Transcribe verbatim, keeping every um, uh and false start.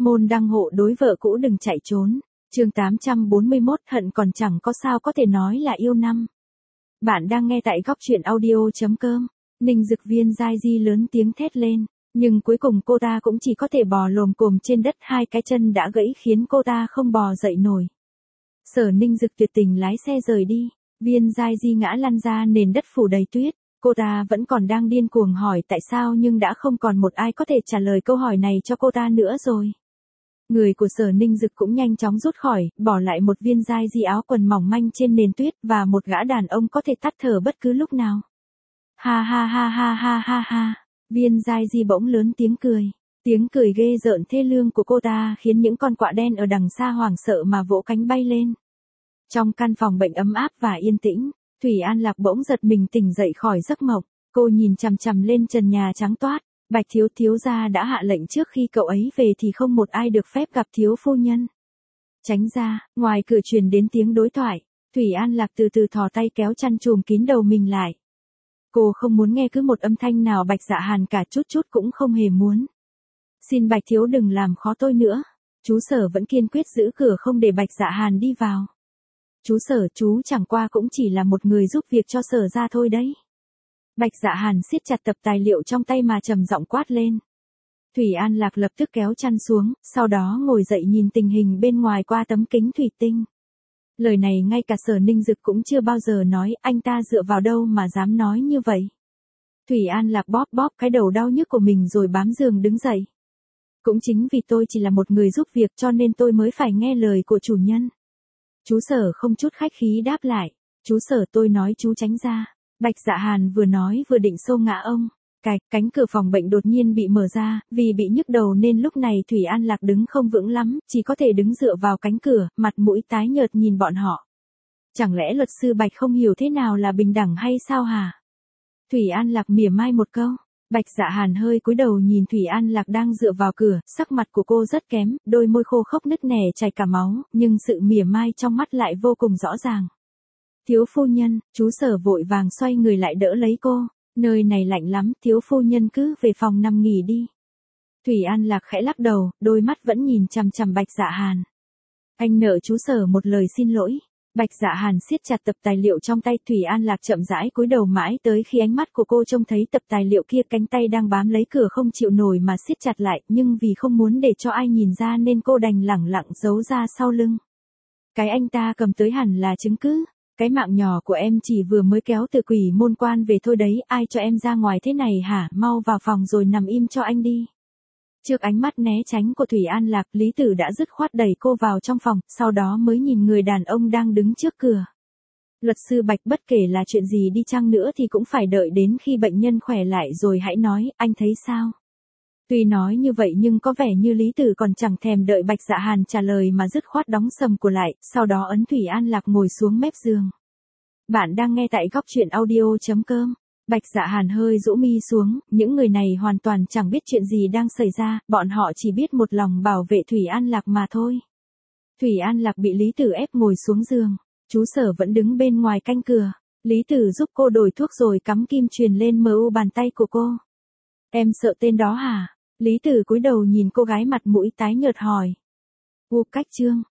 Môn đăng hộ đối vợ cũ đừng chạy trốn. Chương tám trăm bốn mươi mốt hận còn chẳng có sao có thể nói là yêu năm. Bạn đang nghe tại góc truyện audio.com. Ninh Dực Viên dai di lớn tiếng thét lên, nhưng cuối cùng cô ta cũng chỉ có thể bò lồm cồm trên đất, hai cái chân đã gãy khiến cô ta không bò dậy nổi. Sở Ninh Dực tuyệt tình lái xe rời đi, Viên dai di ngã lăn ra nền đất phủ đầy tuyết. Cô ta vẫn còn đang điên cuồng hỏi tại sao nhưng đã không còn một ai có thể trả lời câu hỏi này cho cô ta nữa rồi. Người của Sở Ninh Dực cũng nhanh chóng rút khỏi, bỏ lại một Viên dai di áo quần mỏng manh trên nền tuyết và một gã đàn ông có thể tắt thở bất cứ lúc nào. Ha ha ha ha ha ha ha, Viên dai di bỗng lớn tiếng cười. Tiếng cười ghê rợn thê lương của cô ta khiến những con quạ đen ở đằng xa hoảng sợ mà vỗ cánh bay lên. Trong căn phòng bệnh ấm áp và yên tĩnh, Thủy An Lạc bỗng giật mình tỉnh dậy khỏi giấc mộng. Cô nhìn chằm chằm lên trần nhà trắng toát. Bạch thiếu thiếu gia đã hạ lệnh trước khi cậu ấy về thì không một ai được phép gặp thiếu phu nhân. Tránh ra, ngoài cửa truyền đến tiếng đối thoại. Thủy An Lạc từ từ thò tay kéo chăn trùm kín đầu mình lại. Cô không muốn nghe cứ một âm thanh nào Bạch Dạ Hàn cả, chút chút cũng không hề muốn. Xin Bạch thiếu đừng làm khó tôi nữa. Chú Sở vẫn kiên quyết giữ cửa không để Bạch Dạ Hàn đi vào. Chú Sở, chú chẳng qua cũng chỉ là một người giúp việc cho Sở ra thôi đấy. Bạch Dạ Hàn siết chặt tập tài liệu trong tay mà trầm giọng quát lên. Thủy An Lạc lập tức kéo chăn xuống, sau đó ngồi dậy nhìn tình hình bên ngoài qua tấm kính thủy tinh. Lời này ngay cả Sở Ninh Dực cũng chưa bao giờ nói, anh ta dựa vào đâu mà dám nói như vậy. Thủy An Lạc bóp bóp cái đầu đau nhức của mình rồi bám giường đứng dậy. Cũng chính vì tôi chỉ là một người giúp việc cho nên tôi mới phải nghe lời của chủ nhân. Chú Sở không chút khách khí đáp lại. Chú Sở, tôi nói chú tránh ra. Bạch Dạ Hàn vừa nói vừa định xô ngã ông. Cạch, cánh cửa phòng bệnh đột nhiên bị mở ra, vì bị nhức đầu nên lúc này Thủy An Lạc đứng không vững lắm, chỉ có thể đứng dựa vào cánh cửa, mặt mũi tái nhợt nhìn bọn họ. Chẳng lẽ luật sư Bạch không hiểu thế nào là bình đẳng hay sao hả? Thủy An Lạc mỉa mai một câu. Bạch Dạ Hàn hơi cúi đầu nhìn Thủy An Lạc đang dựa vào cửa, sắc mặt của cô rất kém, đôi môi khô khốc nứt nẻ chảy cả máu, nhưng sự mỉa mai trong mắt lại vô cùng rõ ràng. Thiếu phu nhân, chú Sở vội vàng xoay người lại đỡ lấy cô. Nơi này lạnh lắm, thiếu phu nhân cứ về phòng nằm nghỉ đi. Thủy An Lạc khẽ lắc đầu, đôi mắt vẫn nhìn chằm chằm Bạch Dạ Hàn. Anh nợ chú Sở một lời xin lỗi. Bạch Dạ Hàn siết chặt tập tài liệu trong tay. Thủy An Lạc chậm rãi cúi đầu mãi tới khi ánh mắt của cô trông thấy tập tài liệu kia, cánh tay đang bám lấy cửa không chịu nổi mà siết chặt lại, nhưng vì không muốn để cho ai nhìn ra nên cô đành lẳng lặng giấu ra sau lưng. Cái anh ta cầm tới hẳn là chứng cứ. Cái mạng nhỏ của em chỉ vừa mới kéo từ Quỷ Môn Quan về thôi đấy, ai cho em ra ngoài thế này hả, mau vào phòng rồi nằm im cho anh đi. Trước ánh mắt né tránh của Thủy An Lạc, Lý Tử đã dứt khoát đẩy cô vào trong phòng, sau đó mới nhìn người đàn ông đang đứng trước cửa. Luật sư Bạch, bất kể là chuyện gì đi chăng nữa thì cũng phải đợi đến khi bệnh nhân khỏe lại rồi hãy nói, anh thấy sao? Tuy nói như vậy nhưng có vẻ như Lý Tử còn chẳng thèm đợi Bạch Dạ Hàn trả lời mà dứt khoát đóng sầm cửa lại, sau đó ấn Thủy An Lạc ngồi xuống mép giường. Bạn đang nghe tại góc truyện audio.com. Bạch Dạ Hàn hơi rũ mi xuống, những người này hoàn toàn chẳng biết chuyện gì đang xảy ra, bọn họ chỉ biết một lòng bảo vệ Thủy An Lạc mà thôi. Thủy An Lạc bị Lý Tử ép ngồi xuống giường, chú Sở vẫn đứng bên ngoài canh cửa. Lý Tử giúp cô đổi thuốc rồi cắm kim truyền lên mờ u bàn tay của cô. Em sợ tên đó hả? Lý Tử cúi đầu nhìn cô gái mặt mũi tái nhợt hỏi. U Cách Trương,